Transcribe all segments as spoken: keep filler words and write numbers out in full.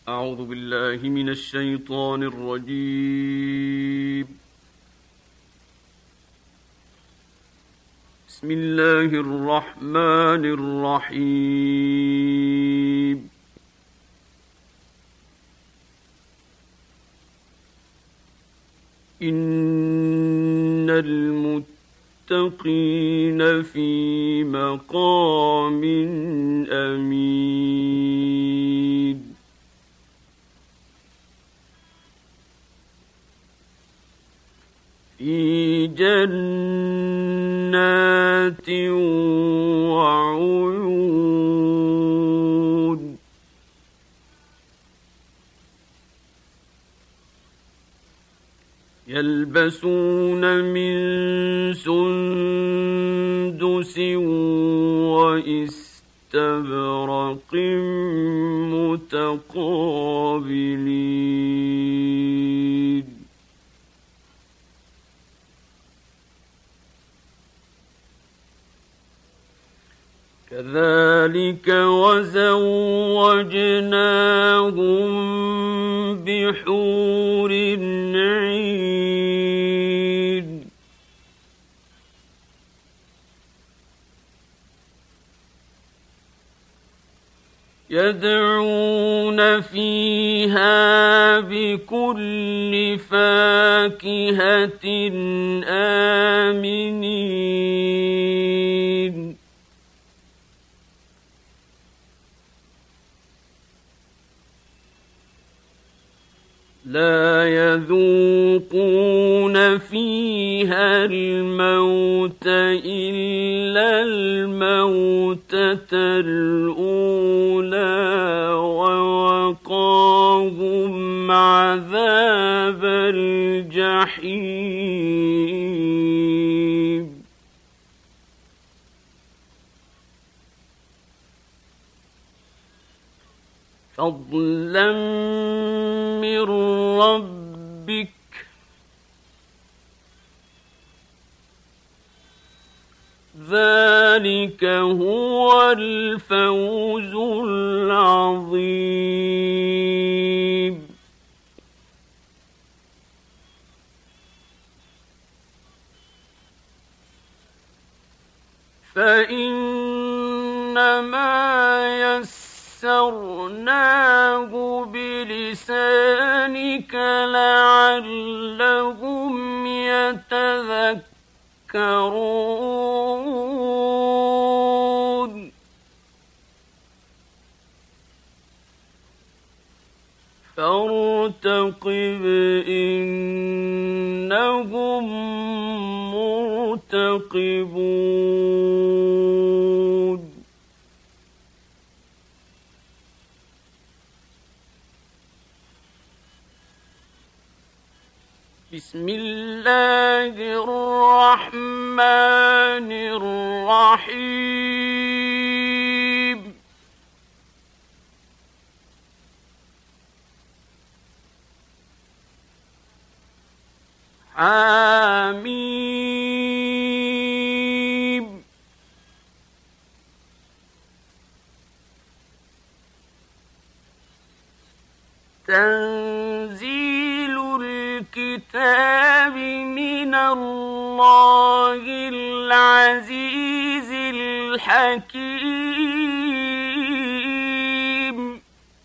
أعوذ بالله من الشيطان الرجيم. بسم الله الرحمن الرحيم. إن المتقين في مقام أمين. في جنات وعيون. يلبسون من سندس وإستبرق متقابلين. كذلك وزوجناهم بحور عين. يدعون فيها بكل فاكهة آمنين. لا يذوقون فيها الموت إلا الموتة الأولى ووقاهم عذاب الجحيم. فضلا من ربك ذلك هو الفوز العظيم. فإنما يسرناه بلسانك لعلهم يتذكرون. فارتقب إنهم مرتقبون. بسم الله الرحمن الرحيم. حميم. تنزيل الكتاب من الله العزيز الحكيم.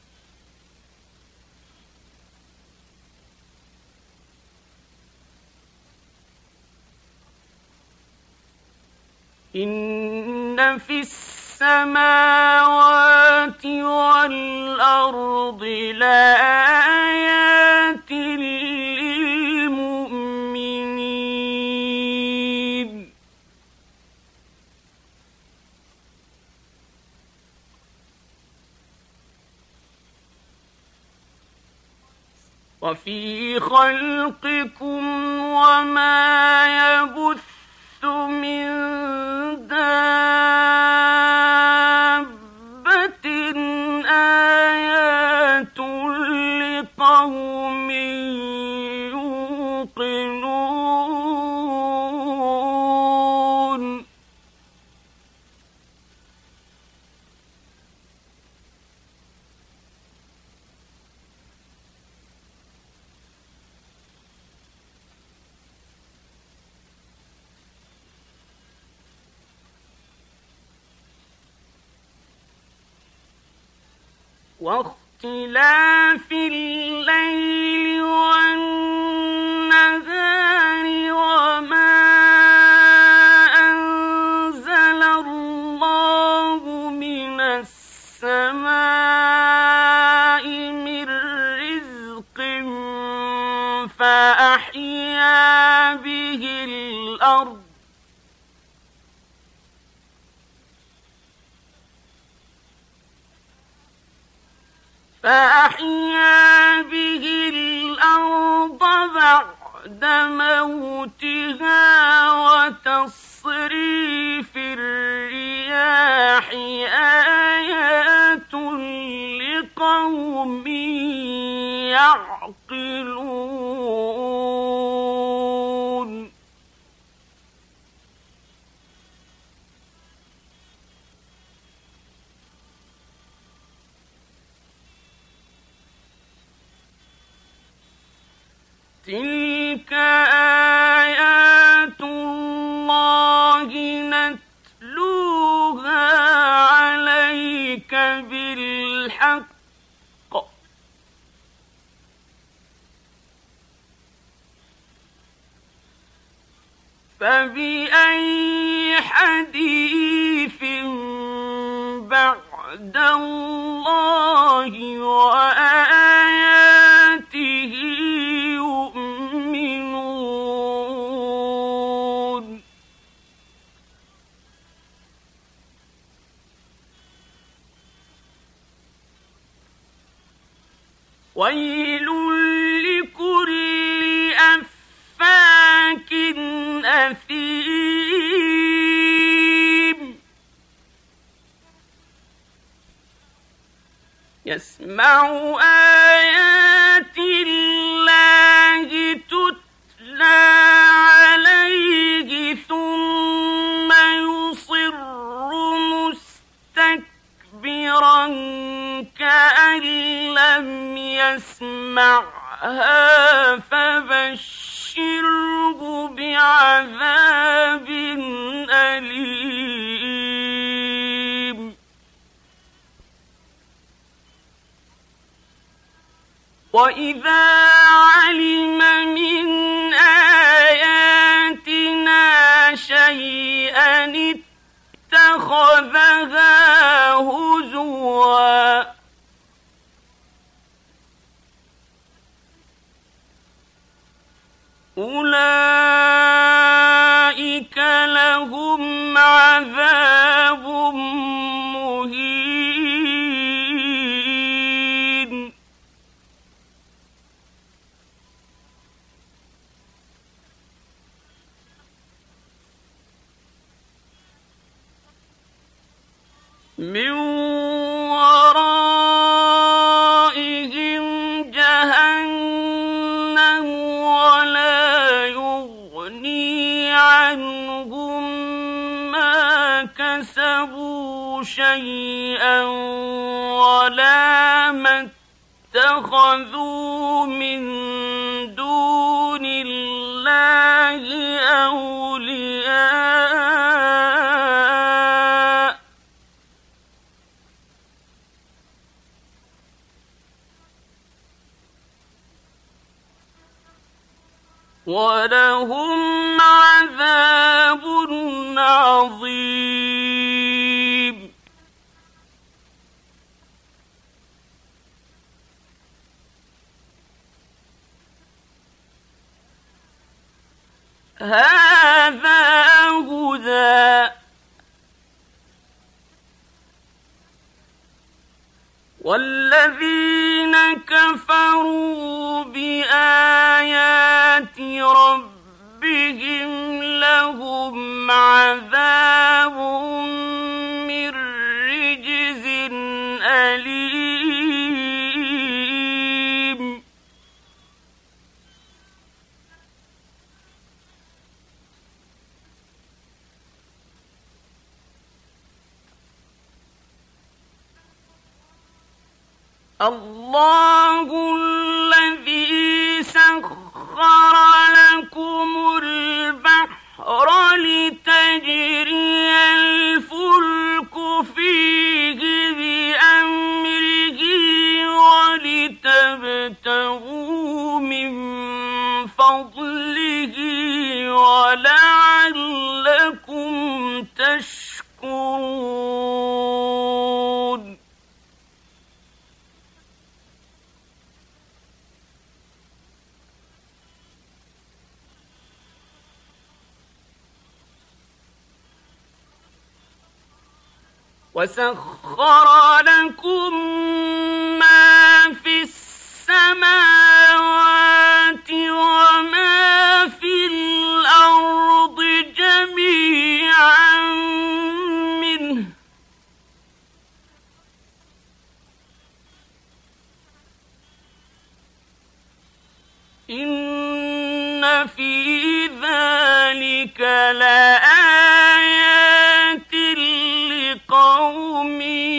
إن في السماوات والأرض لآيات للمؤمنين. وفي خلقكم وما يبث من دابة آيات لقوم يوقنون. واختلاف الليل والنهار وما أنزل الله من السماء من رزق فأحيا به الأرض فأحيا به الأرض بعد موتها وتصريف الرياح آيات لقوم يعقلون تلك آيات الله نتلوها عليك بالحق فبأي حديث بعد الله وآياته يؤمنون ويل لكل أفاك أثيم يسمع آيات الله تتلى عليه ثم يصر مستكبرا كأن لم يسمعها فبشره بعذاب أليم وإذا علم من آياتنا شيئا اتخذها هزوا أولئك لهم عذاب مهين من ورائهم جهنم ولا يغني عنهم ما كسبوا شيئا ولا ما اتخذوا من دون الله أولياء ولهم عذاب عظيم هذا هدى والذين كفروا بآيات ربهم لهم عذاب من رجز أليم الله الذي سخر لكم البحر لتجري الفلك فيه بأمره وسخر لكم ما في السماوات وما في الأرض جميعا منه إن في ذلك لآيات لقوم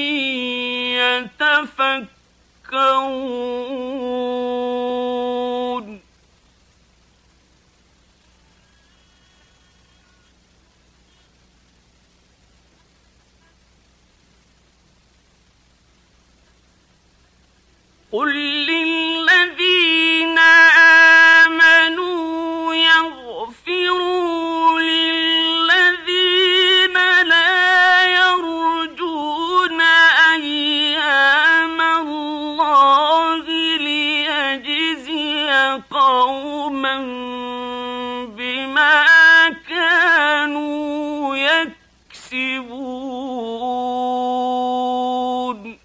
يتفكرون قل للذين آمنوا يغفروا للذين لا يرجون أيام الله ليجزي قوما بما كانوا يكسبون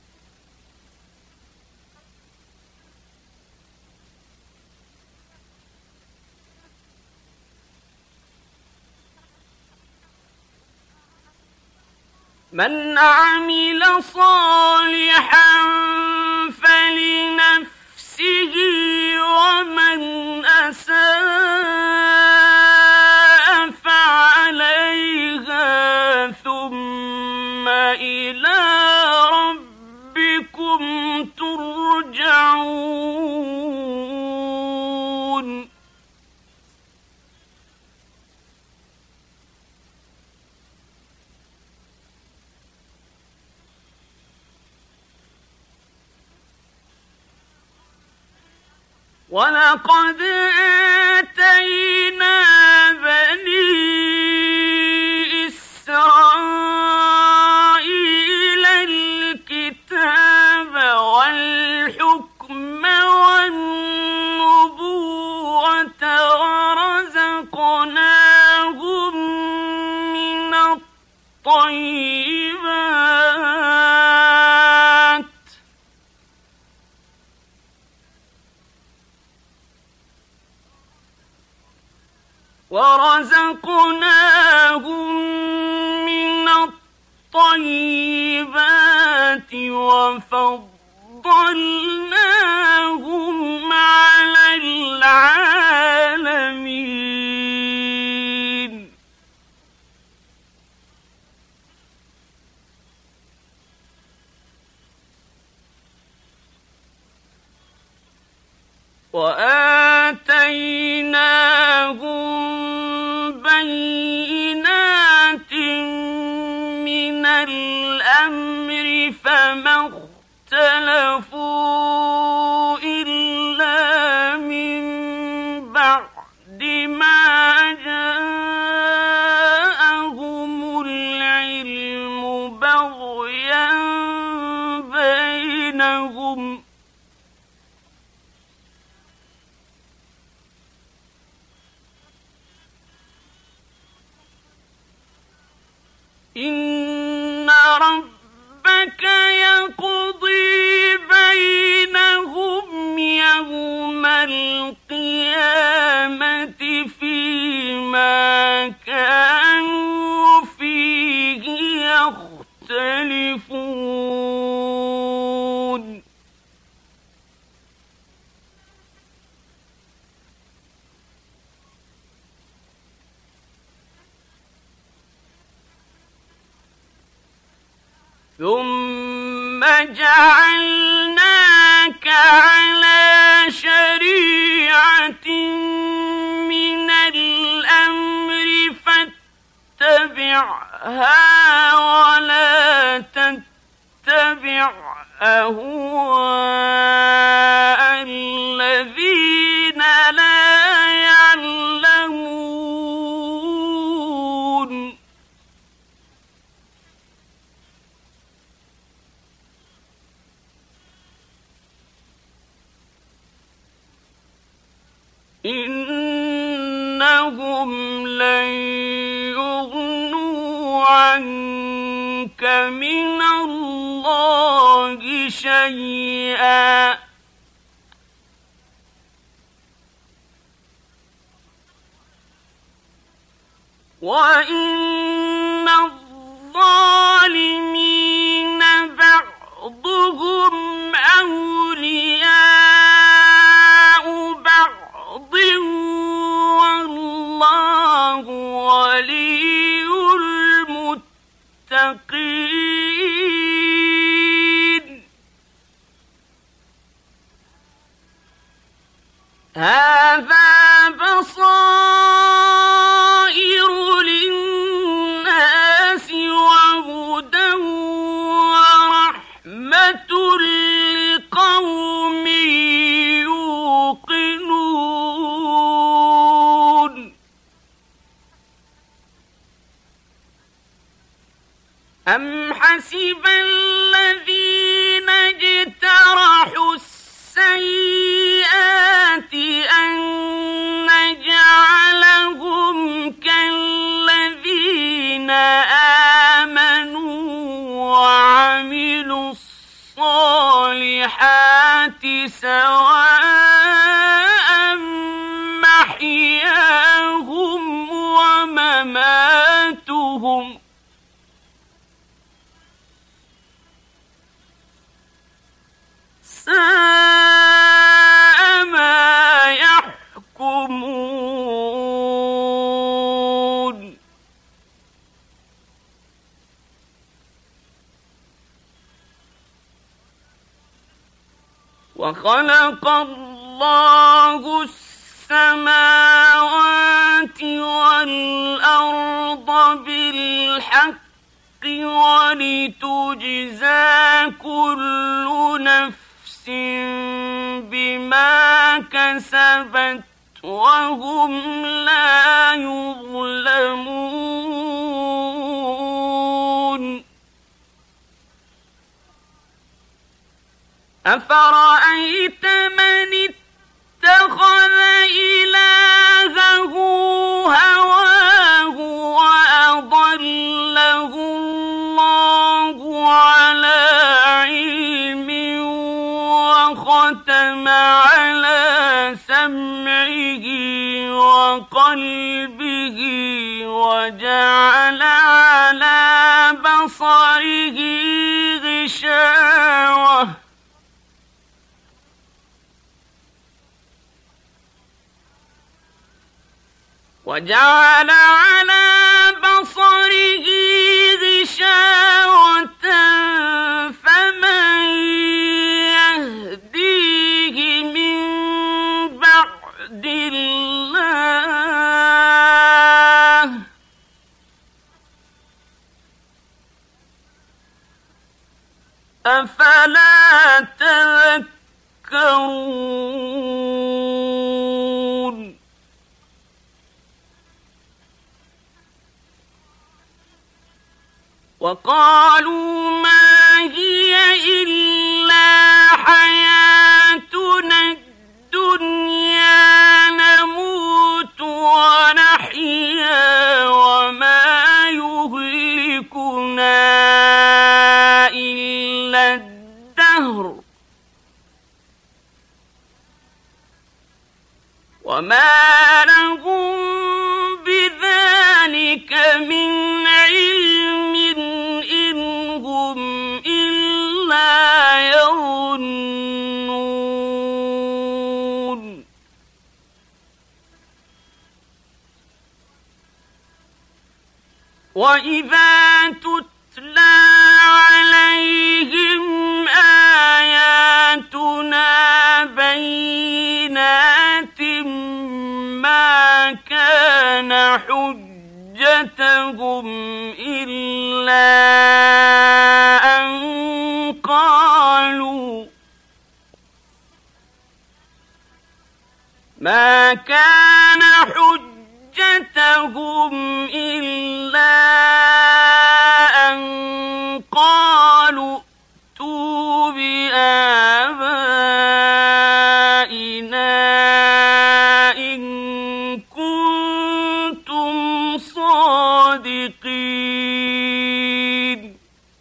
من عمل صالحا فلنفسه ومن أساء فعليها ثم إلى ربكم ترجعون ولقد آتينا بني إسرائيل الكتاب والحكم والنبوة ورزقناهم من الطيبات ورزقناهم من الطيبات وفضلناهم على العالمين وآتيناهم بينات من الأمر فما اختلفوا إلا من بعد ما جاءهم العلم بغيا بينهم إن ربك يقضي بينهم يوم القيامة فيما كانوا فيه يختلفون ثم جعلناك على شريعة من الأمر فاتبعها ولا تتبع أهواء الذين لا يعلمون إنهم لن يغنوا عنك يضرك من الله شيئا وإن الظالمين بعضهم أولياء بعض والله ولي المتقين هذا بصائر للناس وهدى ورحمة لقوم يوقنون أم حسب الذين اجترحوا السيئات أن نجعلهم كالذين آمنوا وعملوا الصالحات سواء محياهم ومماتهم ساء ما يحكمون وخلق الله السماوات والأرض بالحق ولتجزى كل نفس بما كسبت وهم لا يظلمون أفرأيت من اتخذ إلهه هواه وأضله الله على علم وختم على سمعه وقلبه وجعل على بصره غشاوة وجعل على بصره غشاوة فمن يهديه من بعد الله أفلا تذكرون وقالوا ما هي إلا حياتنا الدنيا نموت ونحيا وما يهلكنا إلا الدهر وما لهم بذلك من علم إن هم إلا يظنون وإذا تتلى عليهم آياتنا بينات ما كان حجتهم إلا أن قالوا ما كان حجتهم إلا أن قالوا ائتوا بآبائنا إن كنتم صادقين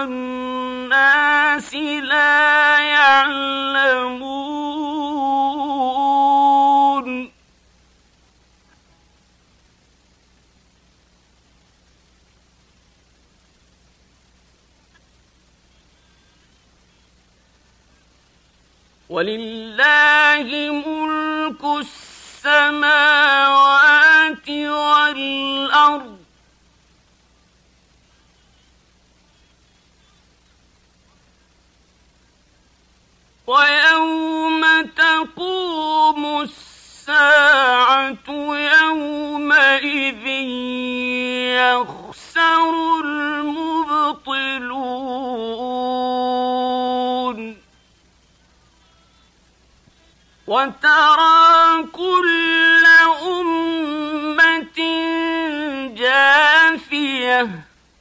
الناس لا يعلمون ولله ملك السماوات والأرض ويوم تقوم الساعة يومئذ يخسر المبطلون وترى كل أمة جاثية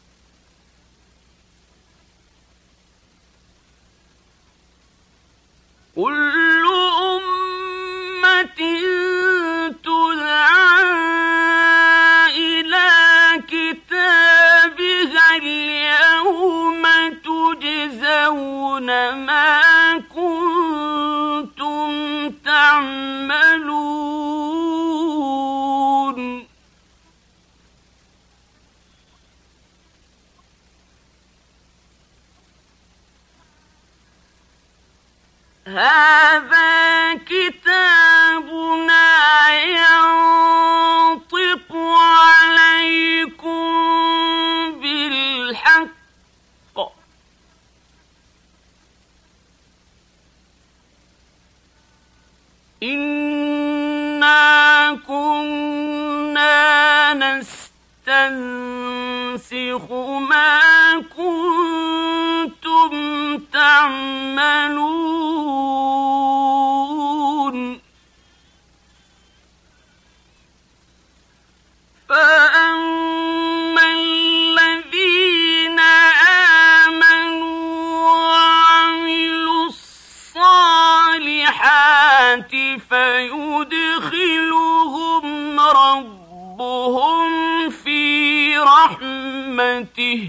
كل أمة تدعى إلى كتابها اليوم تجزون ما كنتم تعملون هذا كتابنا ينطق عليكم بالحق إنا كنا نستنسخ ما كنتم تعملون فأما الذين آمنوا وعملوا الصالحات فيدخلهم ربهم في رحمته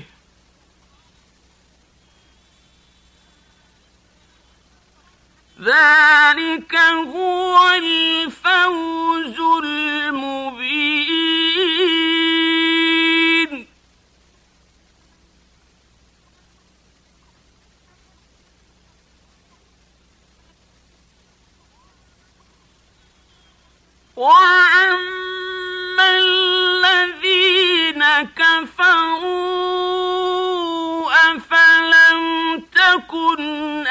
ذلك هو الفوز المبين وأما الذين كفروا أفلم تكن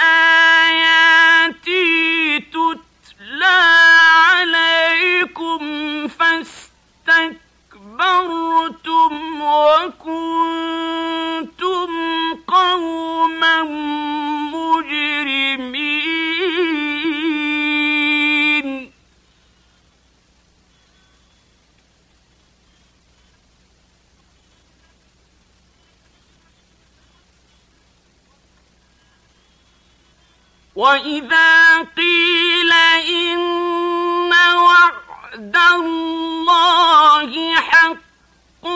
آياتي تتلى عليكم فاستكبرتم وكنتم قوما مجرمين وإذا قيل إن وعد الله حق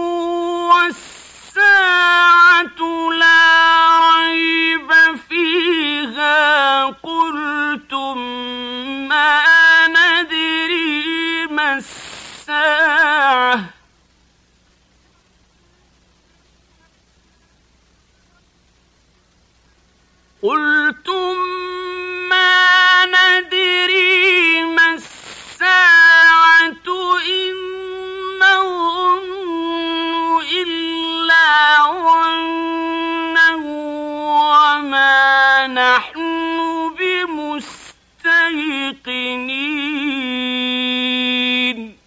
والساعة لا ريب فيها قلتم ما ندري ما الساعة قلتم ما ندري ما الساعة إن نظن إلا ظنا وما نحن بمستيقنين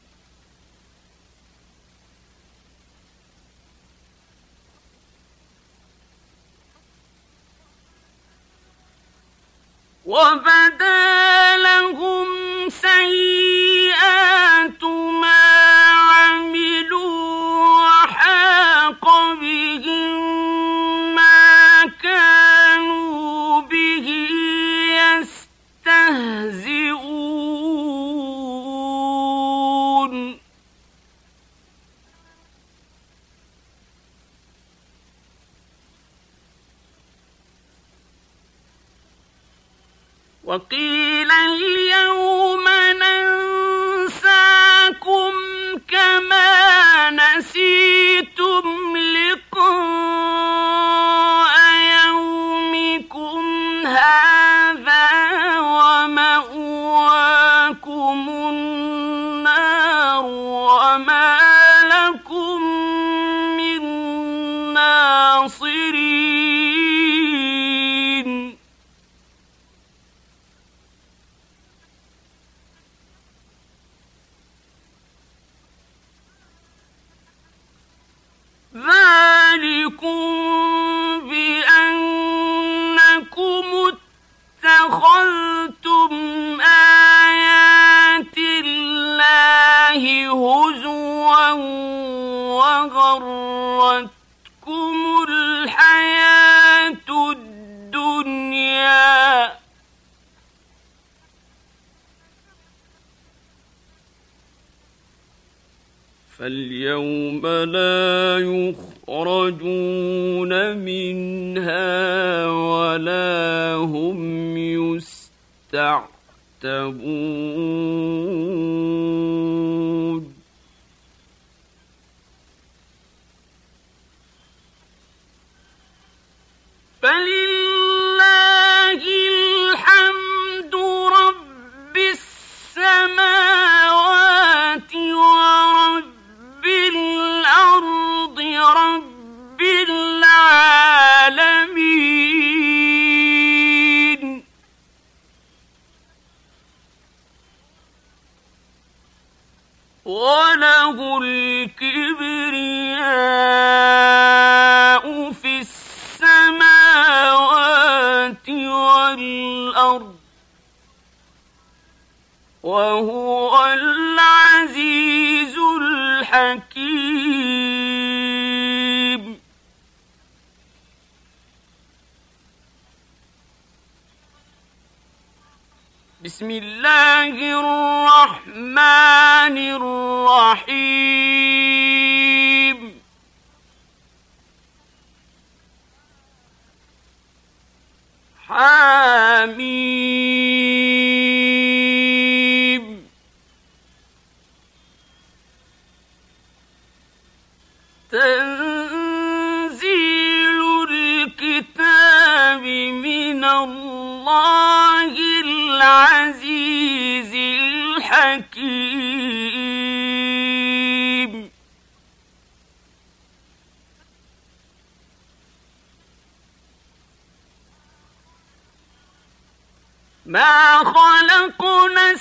وبدا لهم سيئات ما عملوا وحاق بهم ما كانوا به يستهزئون وقيل اليوم ننساكم كما نسيتم لقاء يومكم هذا ومأواكم النار وما لكم من ناصرين. ذلكم بأنكم اتخذتم آيات الله هزوا وغرتكم الحياة الدنيا فاليوم لا يخرجون منها ولا هم يستعتبون. فلله الحمد رب السماوات ورب الأرض رب العالمين. وله الكبرياء في السماوات والأرض وهو العزيز الحكيم. بسم الله الرحمن الرحيم. حميم. تنزيل الكتاب من الله العزيز الحكيم. ما خلقنا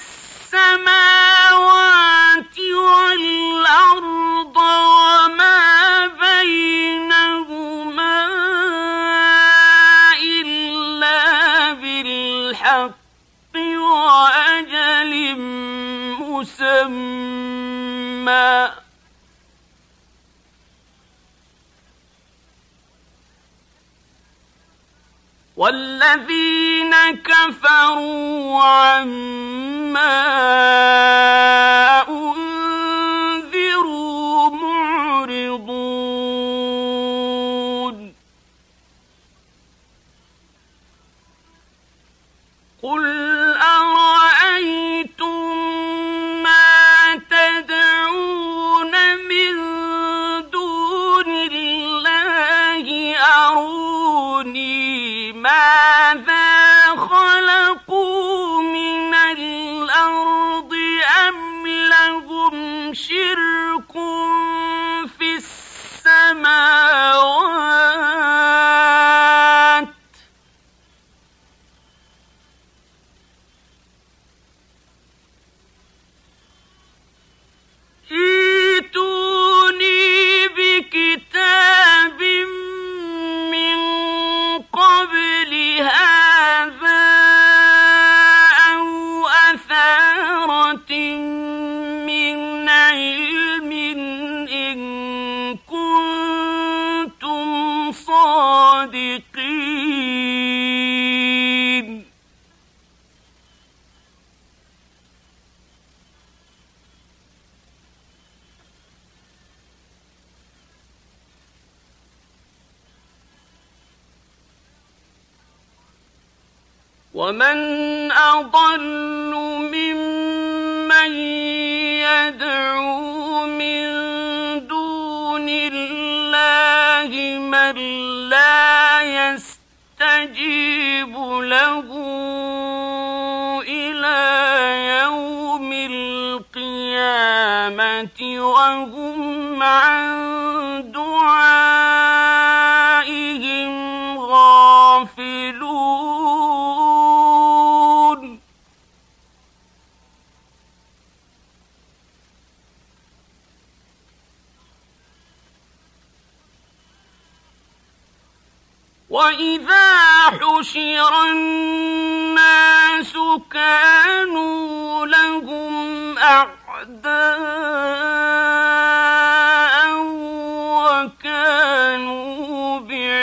السماوات والأرض وما بينهما إلا بالحق وأجل مسمى والذين كفروا عما أنذروا معرضون. قل أرأيتم ما تدعون من دون الله أروني ماذا خلقوا من الأرض أم لهم شرك في السماوات ائتوني بكتاب من قبل هذا أو أثارة من علم إن كنتم ومن أضل ممن يدعو من دون الله من لا يستجيب له إلى يوم القيامة وهم عن دعائهم غافلون وإذا حشر الناس كانوا لهم أعداء وكانوا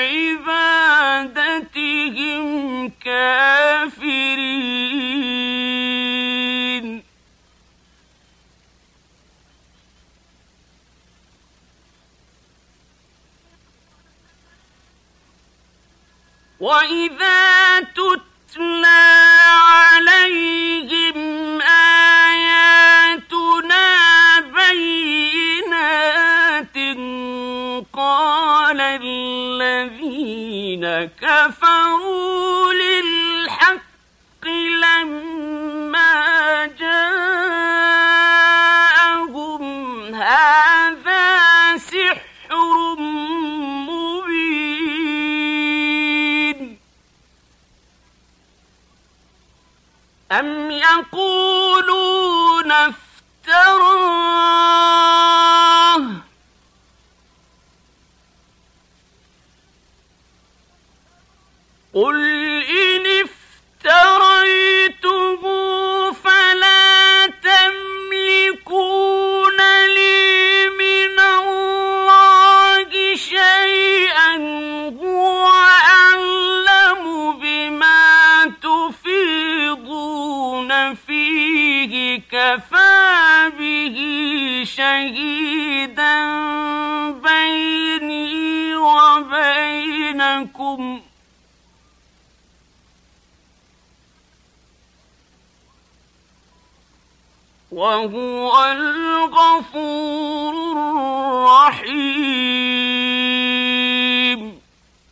بعبادتهم كافرين وإذا تتلى عليهم آياتنا بينات قال الذين كفروا للحق لما جاءهم هذا سحر مبين أم يقولون افتراه قل إن افتريته فلا تملكون لي من الله شيئا هو أعلم بما تفيضون فيه كفى به شهيدا بيني وبينكم وهو الغفور الرحيم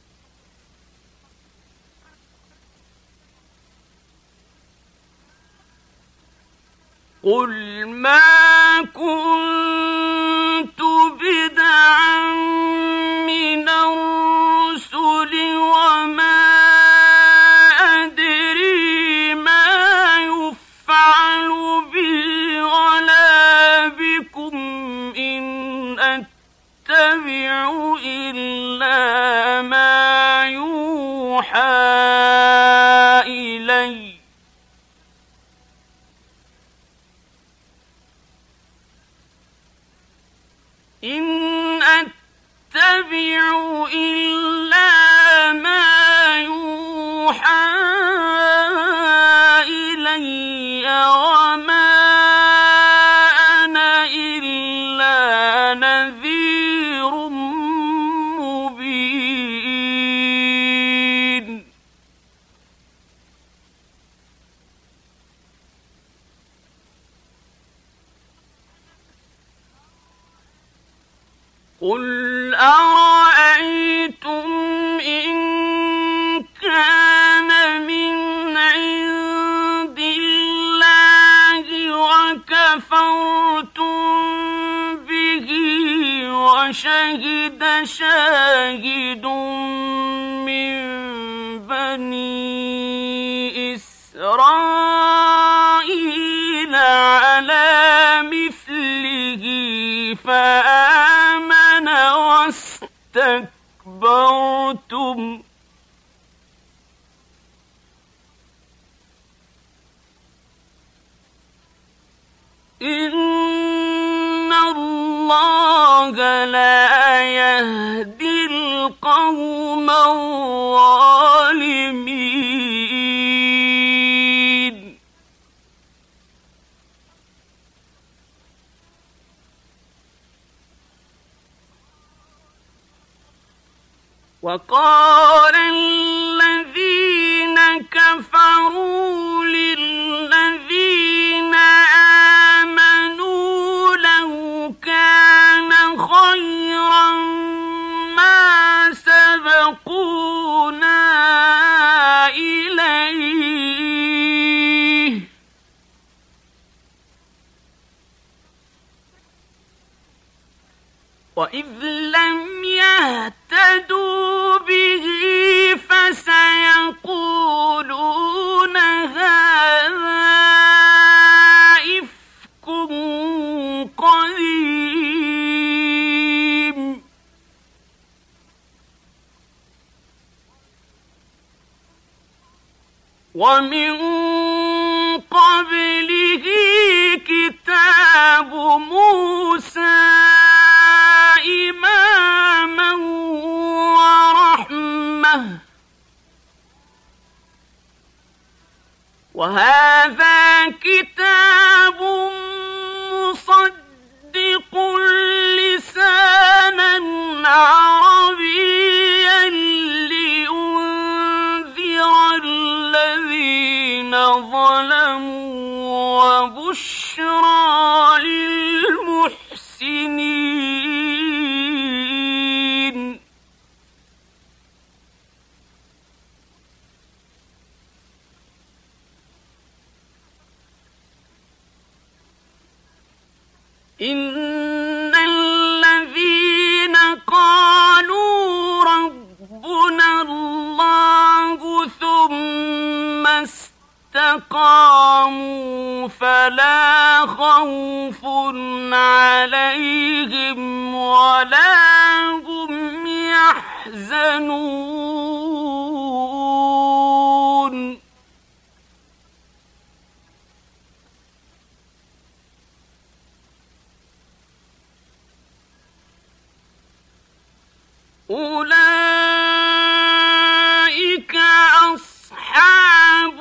قل ما كنت بدعا من الرسل وما أدري ما يفعل بي ولا بكم إن أتبع إلا ما يوحى إلي إن أتبع إلا ما يوحى إلي وما أنا إلا نذير مبين قل أرأيتم إن كان من عند الله وكفرتم به وشهد شاهد من بني إسرائيل على مثله فآمن واستكبرتم إن الله لا يهدي القوم الظالمين وقال الذين كفروا كفروا للذين آمنوا لو كان خيرا ما سبقونا إليه وإذ لم يهتدوا به فسيقولون هذا إفك قديم ومن قبله كتاب موسى إماما ورحمة وهذا كتاب مصدق لسانا عربيا لينذر الذين ظلموا وبشرى للمحسنين إن الذين قالوا ربنا الله ثم استقاموا فلا خوف عليهم ولا هم يحزنون أولئك أصحاب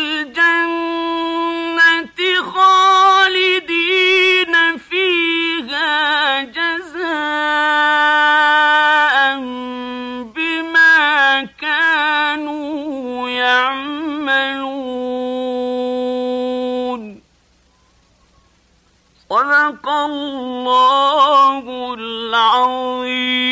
الجنة خالدين فيها جزاء بما كانوا يعملون صدق الله العظيم.